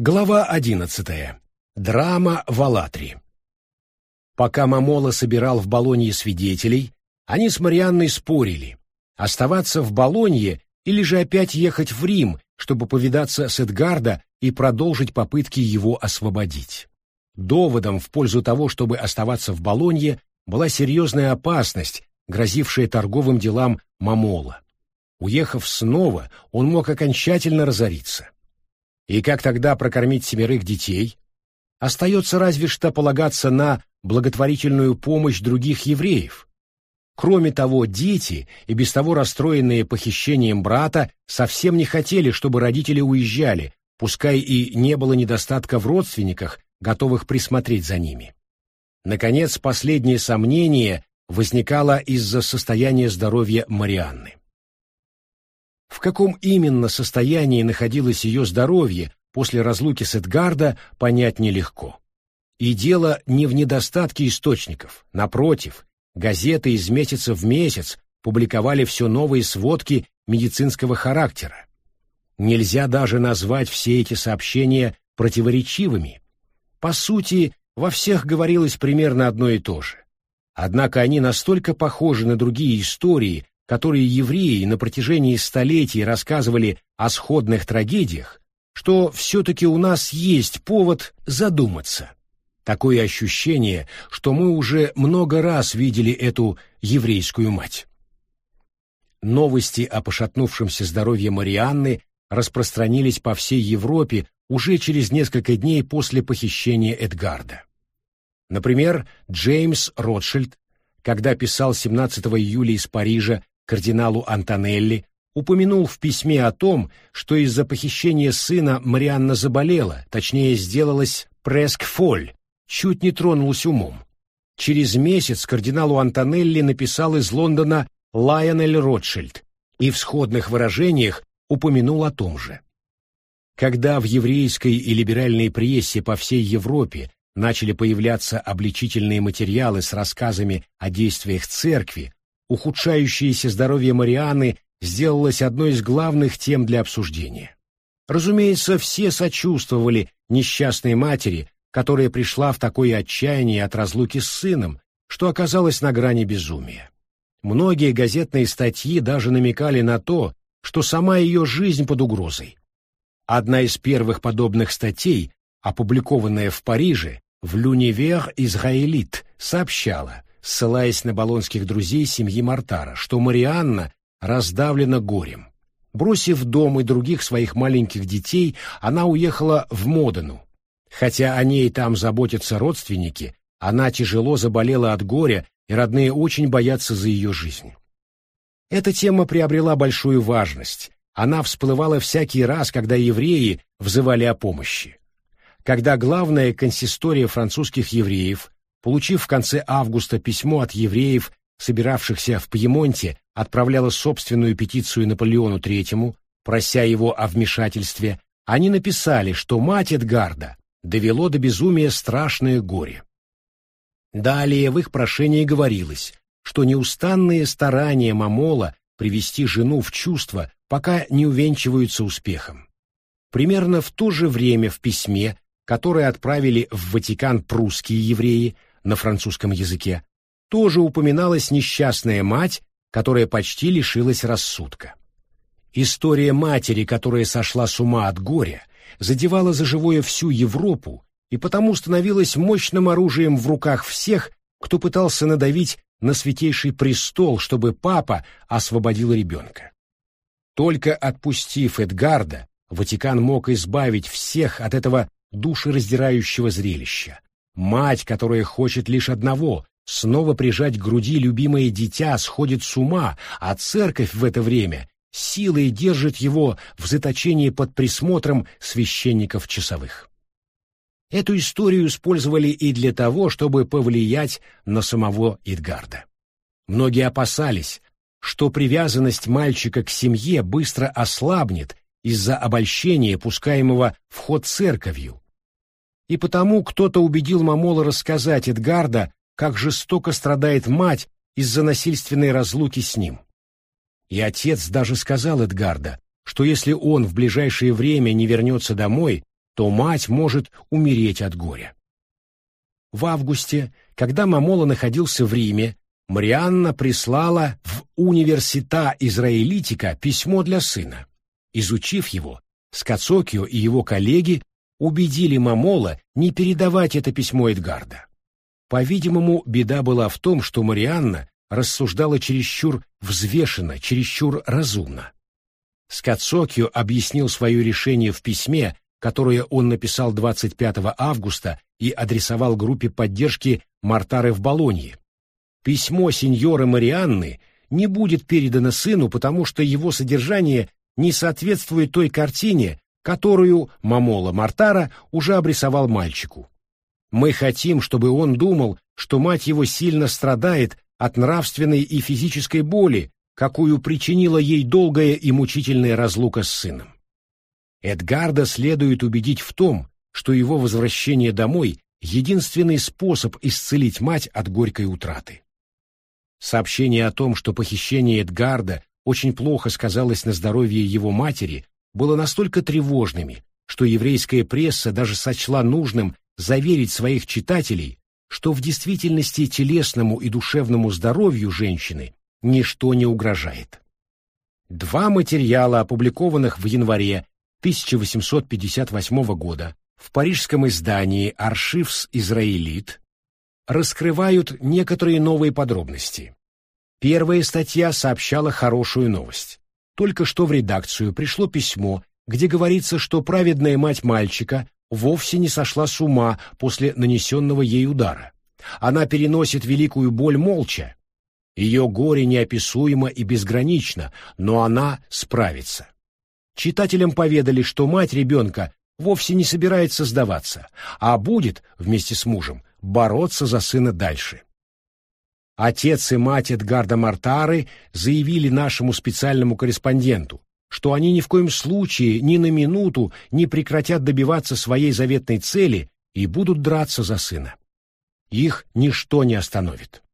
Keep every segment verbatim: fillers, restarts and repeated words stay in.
Глава одиннадцатая. Драма в Алатри. Пока Момола собирал в Болонье свидетелей, они с Марианной спорили, оставаться в Болонье или же опять ехать в Рим, чтобы повидаться с Эдгардо и продолжить попытки его освободить. Доводом в пользу того, чтобы оставаться в Болонье, была серьезная опасность, грозившая торговым делам Момола. Уехав снова, он мог окончательно разориться. И как тогда прокормить семерых детей? Остается разве что полагаться на благотворительную помощь других евреев. Кроме того, дети, и без того расстроенные похищением брата, совсем не хотели, чтобы родители уезжали, пускай и не было недостатка в родственниках, готовых присмотреть за ними. Наконец, последнее сомнение возникало из-за состояния здоровья Марианны. В каком именно состоянии находилось ее здоровье после разлуки с Эдгардо, понять нелегко. И дело не в недостатке источников. Напротив, газеты из месяца в месяц публиковали все новые сводки медицинского характера. Нельзя даже назвать все эти сообщения противоречивыми. По сути, во всех говорилось примерно одно и то же. Однако они настолько похожи на другие истории, которые евреи на протяжении столетий рассказывали о сходных трагедиях, что все-таки у нас есть повод задуматься. Такое ощущение, что мы уже много раз видели эту еврейскую мать. Новости о пошатнувшемся здоровье Марианны распространились по всей Европе уже через несколько дней после похищения Эдгардо. Например, Джеймс Ротшильд, когда писал семнадцатого июля из Парижа кардиналу Антонелли, упомянул в письме о том, что из-за похищения сына Марианна заболела, точнее, сделалась преск-фоль, чуть не тронулась умом. Через месяц кардиналу Антонелли написал из Лондона Лайонель Ротшильд и в сходных выражениях упомянул о том же. Когда в еврейской и либеральной прессе по всей Европе начали появляться обличительные материалы с рассказами о действиях церкви, ухудшающееся здоровье Марианны сделалось одной из главных тем для обсуждения. Разумеется, все сочувствовали несчастной матери, которая пришла в такое отчаяние от разлуки с сыном, что оказалось на грани безумия. Многие газетные статьи даже намекали на то, что сама ее жизнь под угрозой. Одна из первых подобных статей, опубликованная в Париже, в «L'Univers Israélite», сообщала, ссылаясь на болонских друзей семьи Мортара, что Марианна раздавлена горем. Бросив дом и других своих маленьких детей, она уехала в Модену. Хотя о ней там заботятся родственники, она тяжело заболела от горя, и родные очень боятся за ее жизнь. Эта тема приобрела большую важность. Она всплывала всякий раз, когда евреи взывали о помощи. Когда главная консистория французских евреев, получив в конце августа письмо от евреев, собиравшихся в Пьемонте, отправляла собственную петицию Наполеону третьему, прося его о вмешательстве, они написали, что мать Эдгардо довело до безумия страшное горе. Далее в их прошении говорилось, что неустанные старания Момола привести жену в чувство пока не увенчиваются успехом. Примерно в то же время в письме, которое отправили в Ватикан прусские евреи на французском языке, тоже упоминалась несчастная мать, которая почти лишилась рассудка. История матери, которая сошла с ума от горя, задевала за живое всю Европу и потому становилась мощным оружием в руках всех, кто пытался надавить на святейший престол, чтобы папа освободил ребенка. Только отпустив Эдгардо, Ватикан мог избавить всех от этого душераздирающего зрелища. Мать, которая хочет лишь одного — снова прижать к груди любимое дитя, сходит с ума, а церковь в это время силой держит его в заточении под присмотром священников-часовых. Эту историю использовали и для того, чтобы повлиять на самого Эдгардо. Многие опасались, что привязанность мальчика к семье быстро ослабнет из-за обольщения, пускаемого в ход церковью. И потому кто-то убедил Момола рассказать Эдгардо, как жестоко страдает мать из-за насильственной разлуки с ним. И отец даже сказал Эдгардо, что если он в ближайшее время не вернется домой, то мать может умереть от горя. В августе, когда Мамола находился в Риме, Марианна прислала в Университа Израилитика письмо для сына. Изучив его, Скацокио и его коллеги убедили Мамола не передавать это письмо Эдгарда. По-видимому, беда была в том, что Марианна рассуждала чересчур взвешенно, чересчур разумно. Скацокио объяснил свое решение в письме, которое он написал двадцать пятого августа и адресовал группе поддержки Мортары в Болонье. Письмо сеньоры Марианны не будет передано сыну, потому что его содержание не соответствует той картине, которую Мамола Мортара уже обрисовал мальчику. Мы хотим, чтобы он думал, что мать его сильно страдает от нравственной и физической боли, какую причинила ей долгая и мучительная разлука с сыном. Эдгарда следует убедить в том, что его возвращение домой — единственный способ исцелить мать от горькой утраты. Сообщение о том, что похищение Эдгарда очень плохо сказалось на здоровье его матери, было настолько тревожными, что еврейская пресса даже сочла нужным заверить своих читателей, что в действительности телесному и душевному здоровью женщины ничто не угрожает. Два материала, опубликованных в январе тысяча восемьсот пятьдесят восьмого года в парижском издании «Аршивс Израилит», раскрывают некоторые новые подробности. Первая статья сообщала хорошую новость. Только что в редакцию пришло письмо, где говорится, что праведная мать мальчика вовсе не сошла с ума после нанесенного ей удара. Она переносит великую боль молча. Ее горе неописуемо и безгранично, но она справится. Читателям поведали, что мать ребенка вовсе не собирается сдаваться, а будет, вместе с мужем, бороться за сына дальше. Отец и мать Эдгарда Мортары заявили нашему специальному корреспонденту, что они ни в коем случае ни на минуту не прекратят добиваться своей заветной цели и будут драться за сына. Их ничто не остановит.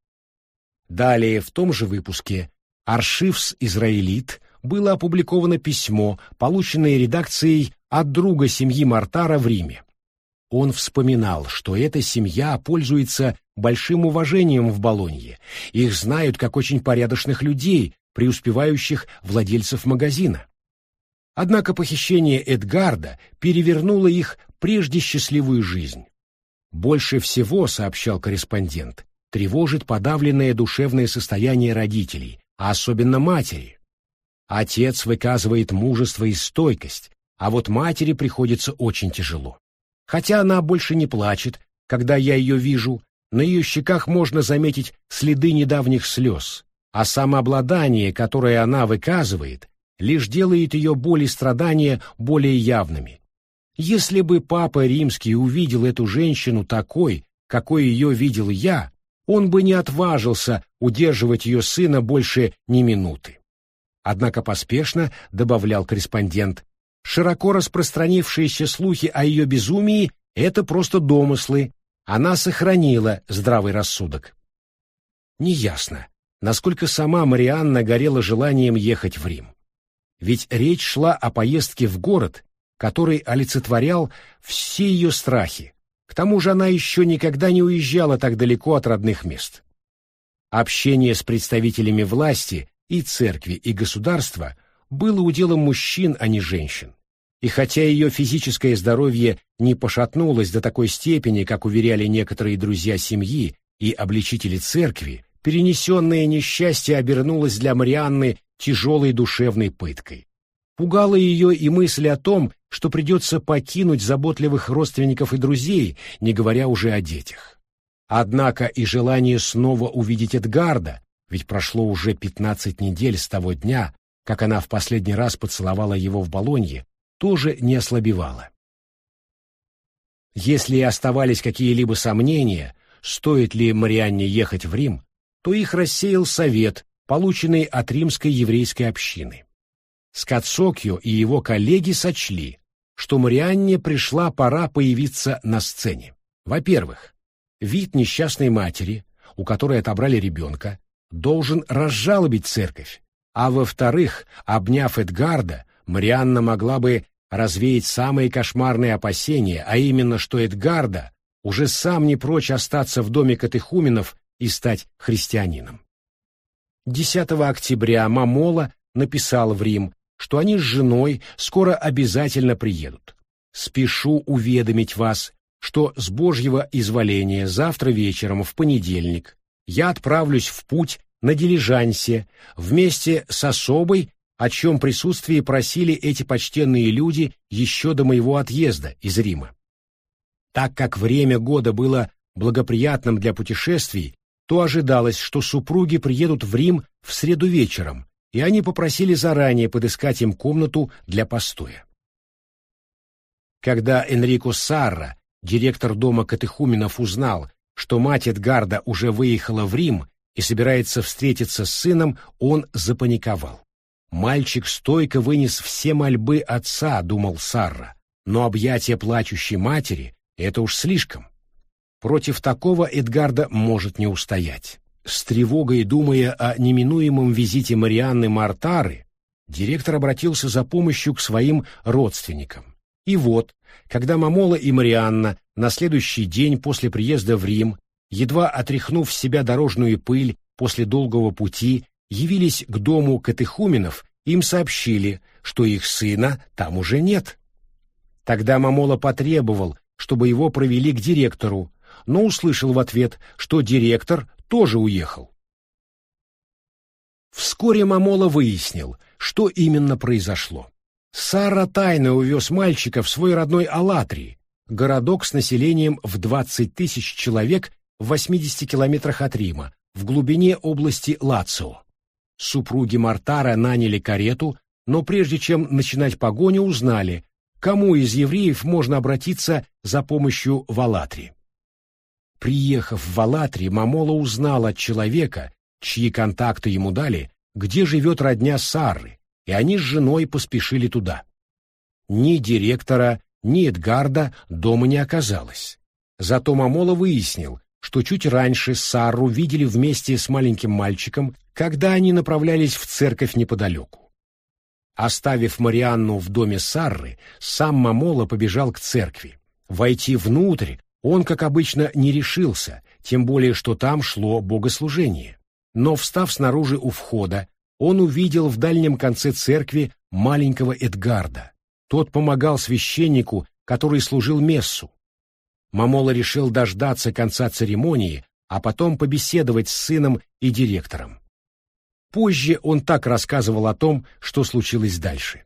Далее в том же выпуске «Аршивс Израилит» было опубликовано письмо, полученное редакцией от друга семьи Мортара в Риме. Он вспоминал, что эта семья пользуется большим уважением в Болонье. Их знают как очень порядочных людей, преуспевающих владельцев магазина. Однако похищение Эдгарда перевернуло их прежде счастливую жизнь. Больше всего, сообщал корреспондент, тревожит подавленное душевное состояние родителей, а особенно матери. Отец выказывает мужество и стойкость, а вот матери приходится очень тяжело. Хотя она больше не плачет, когда я ее вижу, на ее щеках можно заметить следы недавних слез, а самообладание, которое она выказывает, лишь делает ее боль и страдания более явными. Если бы Папа Римский увидел эту женщину такой, какой ее видел я, он бы не отважился удерживать ее сына больше ни минуты. Однако поспешно, добавлял корреспондент, широко распространившиеся слухи о ее безумии — это просто домыслы, она сохранила здравый рассудок. Неясно, насколько сама Марианна горела желанием ехать в Рим. Ведь речь шла о поездке в город, который олицетворял все ее страхи. К тому же она еще никогда не уезжала так далеко от родных мест. Общение с представителями власти и церкви, и государства было уделом мужчин, а не женщин. И хотя ее физическое здоровье не пошатнулось до такой степени, как уверяли некоторые друзья семьи и обличители церкви, перенесенное несчастье обернулось для Марианны тяжелой душевной пыткой. Пугала ее и мысль о том, что придется покинуть заботливых родственников и друзей, не говоря уже о детях. Однако и желание снова увидеть Эдгарда, ведь прошло уже пятнадцать недель с того дня, как она в последний раз поцеловала его в Болонье, тоже не ослабевало. Если и оставались какие-либо сомнения, стоит ли Марианне ехать в Рим, то их рассеял совет, полученный от римской еврейской общины. Скацокио и его коллеги сочли, что Марианне пришла пора появиться на сцене. Во-первых, вид несчастной матери, у которой отобрали ребенка, должен разжалобить церковь, а во-вторых, обняв Эдгарда, Марианна могла бы развеять самые кошмарные опасения, а именно, что Эдгарда уже сам не прочь остаться в доме катехуменов и стать христианином. десятого октября Мамола написал в Рим, что они с женой скоро обязательно приедут. «Спешу уведомить вас, что с Божьего изволения завтра вечером в понедельник я отправлюсь в путь на дилижансе вместе с особой, о чем присутствии просили эти почтенные люди еще до моего отъезда из Рима. Так как время года было благоприятным для путешествий, то ожидалось, что супруги приедут в Рим в среду вечером, и они попросили заранее подыскать им комнату для постоя. Когда Энрико Сарра, директор дома катехуменов, узнал, что мать Эдгарда уже выехала в Рим и собирается встретиться с сыном, он запаниковал. «Мальчик стойко вынес все мольбы отца», — думал Сарра, «но объятия плачущей матери — это уж слишком. Против такого Эдгарда может не устоять». С тревогой думая о неминуемом визите Марианны Мартары, директор обратился за помощью к своим родственникам. И вот, когда Мамола и Марианна на следующий день после приезда в Рим, едва отряхнув с себя дорожную пыль после долгого пути, явились к дому катехуменов, им сообщили, что их сына там уже нет. Тогда Мамола потребовал, чтобы его провели к директору, но услышал в ответ, что директор тоже уехал. Вскоре Мамола выяснил, что именно произошло. Сарра тайно увез мальчика в свой родной Алатрий, городок с населением в двадцать тысяч человек в восьмидесяти километрах от Рима, в глубине области Лацио. Супруги Мартара наняли карету, но прежде чем начинать погоню, узнали, к кому из евреев можно обратиться за помощью в Алатрии. Приехав в Алатрий, Мамола узнал от человека, чьи контакты ему дали, где живет родня Сарры, и они с женой поспешили туда. Ни директора, ни Эдгарда дома не оказалось. Зато Мамола выяснил, что чуть раньше Сарру видели вместе с маленьким мальчиком, когда они направлялись в церковь неподалеку. Оставив Марианну в доме Сарры, сам Мамола побежал к церкви. Войти внутрь он, как обычно, не решился, тем более, что там шло богослужение. Но, встав снаружи у входа, он увидел в дальнем конце церкви маленького Эдгарда. Тот помогал священнику, который служил мессу. Мамола решил дождаться конца церемонии, а потом побеседовать с сыном и директором. Позже он так рассказывал о том, что случилось дальше.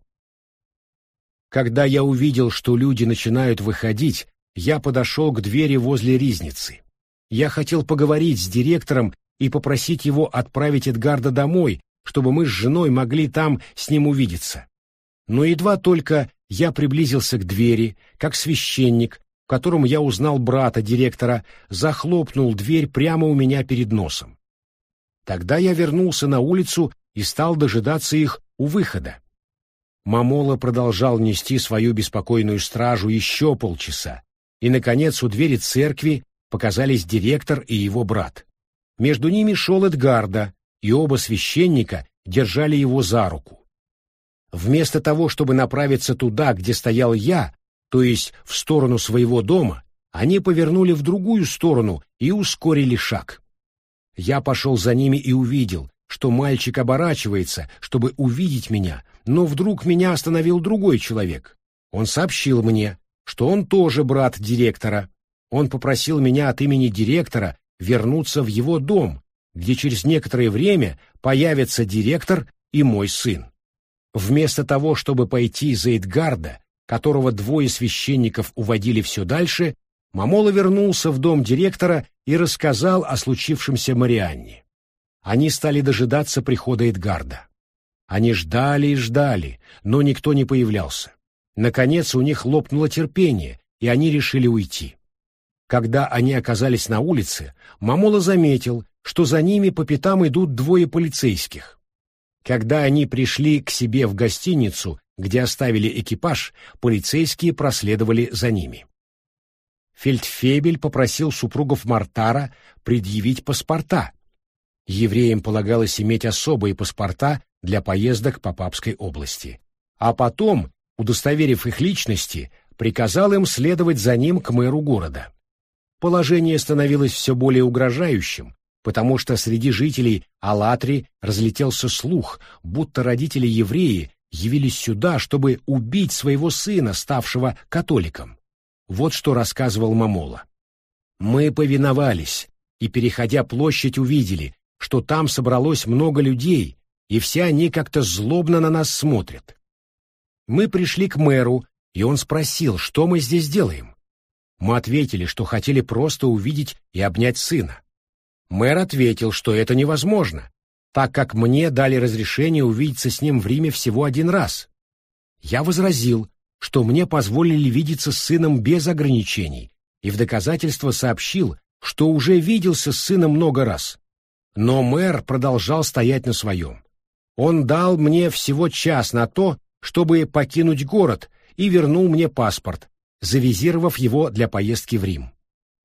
«Когда я увидел, что люди начинают выходить, я подошел к двери возле ризницы. Я хотел поговорить с директором и попросить его отправить Эдгарда домой, чтобы мы с женой могли там с ним увидеться. Но едва только я приблизился к двери, как священник, в котором я узнал брата директора, захлопнул дверь прямо у меня перед носом. Тогда я вернулся на улицу и стал дожидаться их у выхода. Мамола продолжал нести свою беспокойную стражу еще полчаса, и, наконец, у двери церкви показались директор и его брат. Между ними шел Эдгарда, и оба священника держали его за руку. Вместо того, чтобы направиться туда, где стоял я, то есть в сторону своего дома, они повернули в другую сторону и ускорили шаг. Я пошел за ними и увидел, что мальчик оборачивается, чтобы увидеть меня, но вдруг меня остановил другой человек. Он сообщил мне, что он тоже брат директора. Он попросил меня от имени директора вернуться в его дом, где через некоторое время появится директор и мой сын. Вместо того, чтобы пойти за Эдгарда, которого двое священников уводили все дальше, Мамола вернулся в дом директора и рассказал о случившемся Марианне. Они стали дожидаться прихода Эдгарда. Они ждали и ждали, но никто не появлялся. Наконец у них лопнуло терпение, и они решили уйти. Когда они оказались на улице, Мамола заметил, что за ними по пятам идут двое полицейских. Когда они пришли к себе в гостиницу, где оставили экипаж, полицейские проследовали за ними. Фельдфебель попросил супругов Мартара предъявить паспорта. Евреям полагалось иметь особые паспорта для поездок по Папской области. А потом, удостоверив их личности, приказал им следовать за ним к мэру города. Положение становилось все более угрожающим, потому что среди жителей Алатри разлетелся слух, будто родители-евреи явились сюда, чтобы убить своего сына, ставшего католиком. Вот что рассказывал Мамола. «Мы повиновались, и, переходя площадь, увидели, что там собралось много людей, и все они как-то злобно на нас смотрят. Мы пришли к мэру, и он спросил, что мы здесь делаем. Мы ответили, что хотели просто увидеть и обнять сына. Мэр ответил, что это невозможно, так как мне дали разрешение увидеться с ним в Риме всего один раз. Я возразил, что мне позволили видеться с сыном без ограничений, и в доказательство сообщил, что уже виделся с сыном много раз. Но мэр продолжал стоять на своем. Он дал мне всего час на то, чтобы покинуть город, и вернул мне паспорт, завизировав его для поездки в Рим.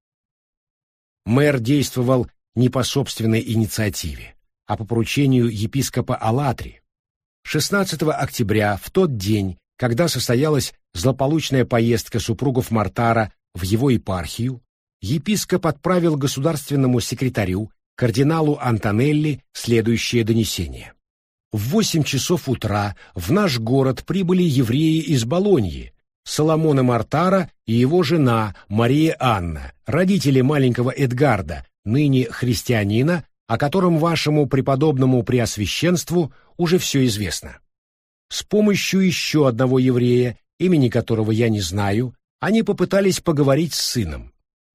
Мэр действовал не по собственной инициативе, а по поручению епископа Алатри. шестнадцатого октября, в тот день, когда состоялась злополучная поездка супругов Мортара в его епархию, епископ отправил государственному секретарю, кардиналу Антонелли, следующее донесение. В восемь часов утра в наш город прибыли евреи из Болоньи, Соломона Мортара и его жена Мария Анна, родители маленького Эдгарда, ныне христианина, о котором вашему преподобному преосвященству уже все известно. С помощью еще одного еврея, имени которого я не знаю, они попытались поговорить с сыном.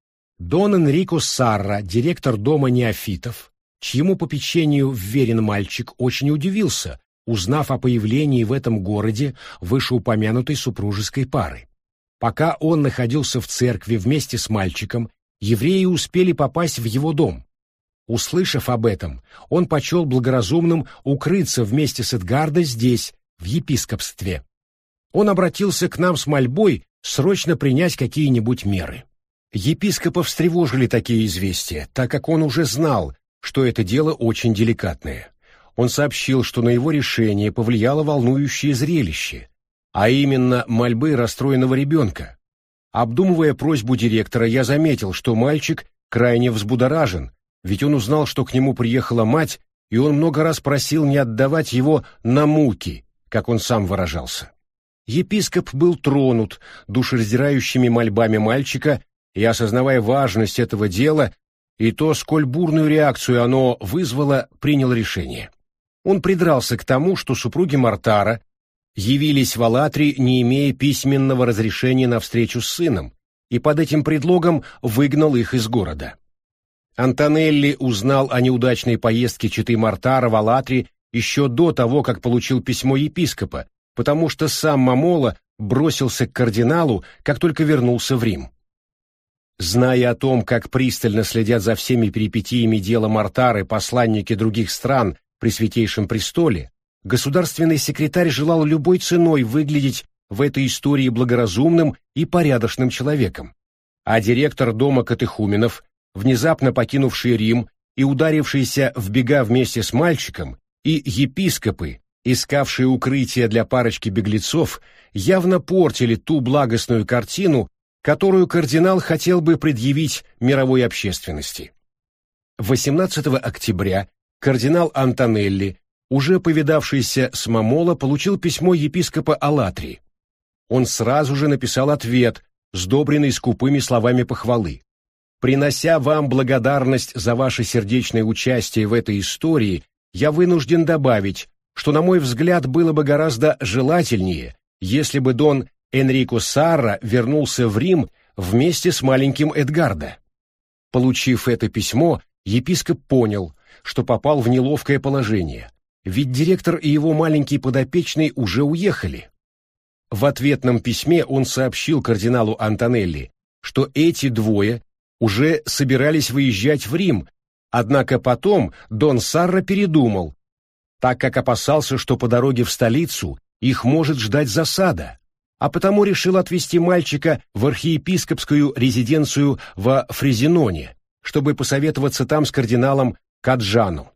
Дон Энрико Сарра, директор дома неофитов, чьему попечению вверен мальчик, очень удивился, узнав о появлении в этом городе вышеупомянутой супружеской пары. Пока он находился в церкви вместе с мальчиком, евреи успели попасть в его дом. Услышав об этом, он почел благоразумным укрыться вместе с Эдгардо здесь, в епископстве. Он обратился к нам с мольбой срочно принять какие-нибудь меры. Епископа встревожили такие известия, так как он уже знал, что это дело очень деликатное. Он сообщил, что на его решение повлияло волнующее зрелище, а именно мольбы расстроенного ребенка. Обдумывая просьбу директора, я заметил, что мальчик крайне взбудоражен, ведь он узнал, что к нему приехала мать, и он много раз просил не отдавать его на муки, как он сам выражался. Епископ был тронут душераздирающими мольбами мальчика и, осознавая важность этого дела и то, сколь бурную реакцию оно вызвало, принял решение. Он придрался к тому, что супруги Мортара явились в Алатри, не имея письменного разрешения на встречу с сыном, и под этим предлогом выгнал их из города. Антонелли узнал о неудачной поездке четы Мортара в Алатри еще до того, как получил письмо епископа, потому что сам Мамола бросился к кардиналу, как только вернулся в Рим. Зная о том, как пристально следят за всеми перипетиями дела Мортары посланники других стран при Святейшем Престоле, государственный секретарь желал любой ценой выглядеть в этой истории благоразумным и порядочным человеком, а директор дома катехуменов, внезапно покинувший Рим и ударившийся в бега вместе с мальчиком, и епископы, искавшие укрытие для парочки беглецов, явно портили ту благостную картину, которую кардинал хотел бы предъявить мировой общественности. восемнадцатого октября кардинал Антонелли, уже повидавшийся с Мамола, получил письмо епископа Алатри. Он сразу же написал ответ, сдобренный скупыми словами похвалы. «Принося вам благодарность за ваше сердечное участие в этой истории, я вынужден добавить, что, на мой взгляд, было бы гораздо желательнее, если бы Дон Энрико Сарра вернулся в Рим вместе с маленьким Эдгардо». Получив это письмо, епископ понял, что попал в неловкое положение, ведь директор и его маленький подопечный уже уехали. В ответном письме он сообщил кардиналу Антонелли, что эти двое уже собирались выезжать в Рим, однако потом Дон Сарра передумал, так как опасался, что по дороге в столицу их может ждать засада, а потому решил отвезти мальчика в архиепископскую резиденцию во Фрезиноне, чтобы посоветоваться там с кардиналом Каджану.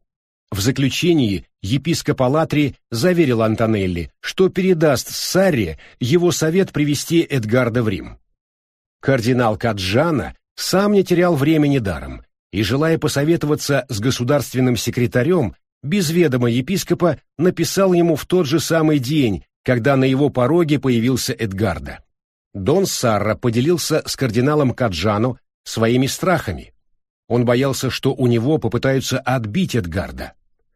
В заключении епископ Алатри заверил Антонелли, что передаст Сарре его совет привести Эдгарда в Рим. Кардинал Каджана сам не терял времени даром и, желая посоветоваться с государственным секретарем, без ведома епископа написал ему в тот же самый день, когда на его пороге появился Эдгарда. Дон Сарра поделился с кардиналом Каджано своими страхами. Он боялся, что у него попытаются отбить Эдгарда.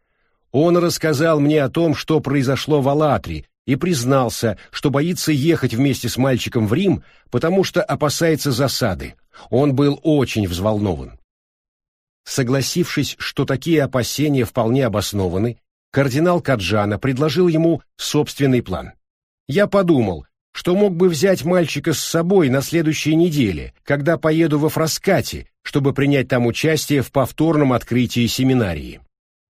Он рассказал мне о том, что произошло в Алатри, и признался, что боится ехать вместе с мальчиком в Рим, потому что опасается засады. Он был очень взволнован. Согласившись, что такие опасения вполне обоснованы, кардинал Каджано предложил ему собственный план. Я подумал, что мог бы взять мальчика с собой на следующей неделе, когда поеду во Фраскати, чтобы принять там участие в повторном открытии семинарии.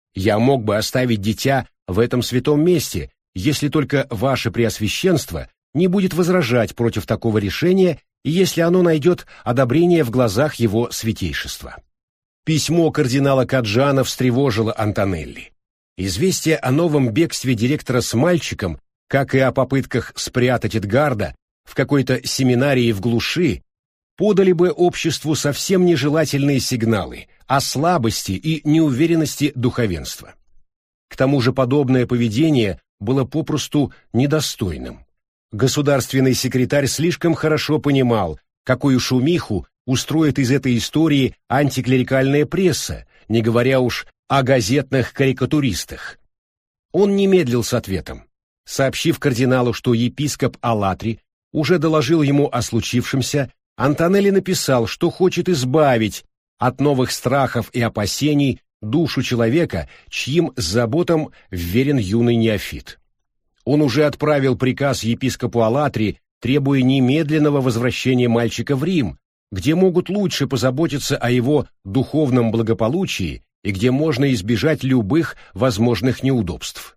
Я мог бы оставить дитя в этом святом месте, если только ваше преосвященство не будет возражать против такого решения и если оно найдет одобрение в глазах его святейшества. Письмо кардинала Каджано встревожило Антонелли. Известие о новом бегстве директора с мальчиком, как и о попытках спрятать Эдгарда в какой-то семинарии в глуши, подали бы обществу совсем нежелательные сигналы о слабости и неуверенности духовенства. К тому же подобное поведение было попросту недостойным. Государственный секретарь слишком хорошо понимал, какую шумиху устроит из этой истории антиклерикальная пресса, не говоря уж о газетных карикатуристах. Он не медлил с ответом. Сообщив кардиналу, что епископ Алатри уже доложил ему о случившемся, Антонелли написал, что хочет избавить от новых страхов и опасений душу человека, чьим заботам вверен юный неофит. Он уже отправил приказ епископу Алатри, требуя немедленного возвращения мальчика в Рим, где могут лучше позаботиться о его духовном благополучии и где можно избежать любых возможных неудобств.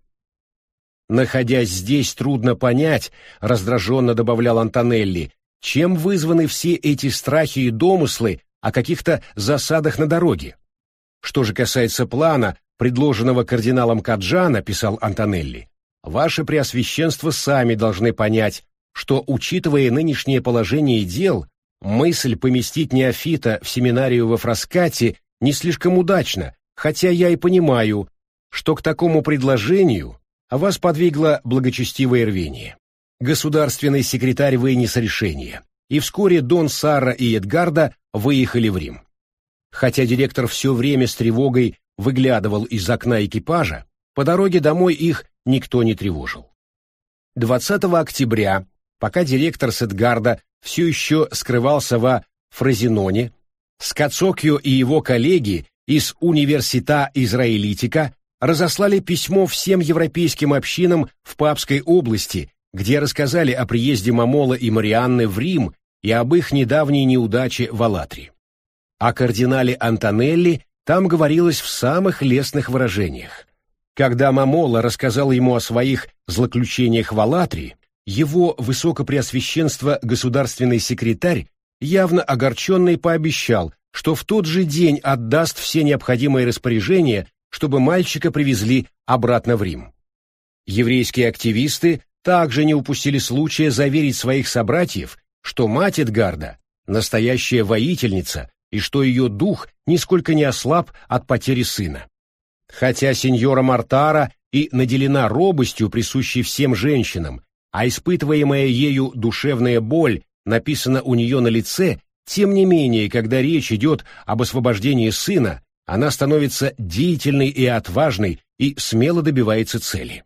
«Находясь здесь, трудно понять», — раздраженно добавлял Антонелли, «чем вызваны все эти страхи и домыслы о каких-то засадах на дороге. Что же касается плана, предложенного кардиналом Каджано, писал Антонелли, ваше преосвященство сами должны понять, что, учитывая нынешнее положение дел, мысль поместить неофита в семинарию во Фраскати не слишком удачна, хотя я и понимаю, что к такому предложению вас подвигло благочестивое рвение. Государственный секретарь вынес решение, и вскоре Дон Сарра и Эдгарда выехали в Рим. Хотя директор все время с тревогой выглядывал из окна экипажа, по дороге домой их никто не тревожил. двадцатого октября, пока директор с Эдгарда все еще скрывался во Фрозиноне, Скацоккио и его коллеги из Университа Израилитика разослали письмо всем европейским общинам в Папской области, где рассказали о приезде Момоло и Марианны в Рим и об их недавней неудаче в Алатри. О кардинале Антонелли там говорилось в самых лестных выражениях. Когда Момоло рассказал ему о своих злоключениях в Алатри, его высокопреосвященство государственный секретарь, явно огорченный, пообещал, что в тот же день отдаст все необходимые распоряжения, чтобы мальчика привезли обратно в Рим. Еврейские активисты также не упустили случая заверить своих собратьев, что мать Эдгарда – настоящая воительница и что ее дух нисколько не ослаб от потери сына. Хотя сеньора Мартара и наделена робостью, присущей всем женщинам, а испытываемая ею душевная боль написана у нее на лице, тем не менее, когда речь идет об освобождении сына, она становится деятельной и отважной и смело добивается цели.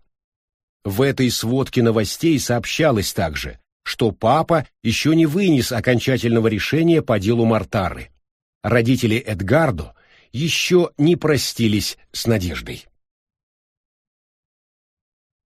В этой сводке новостей сообщалось также, что папа еще не вынес окончательного решения по делу Мартары. Родители Эдгардо еще не простились с надеждой.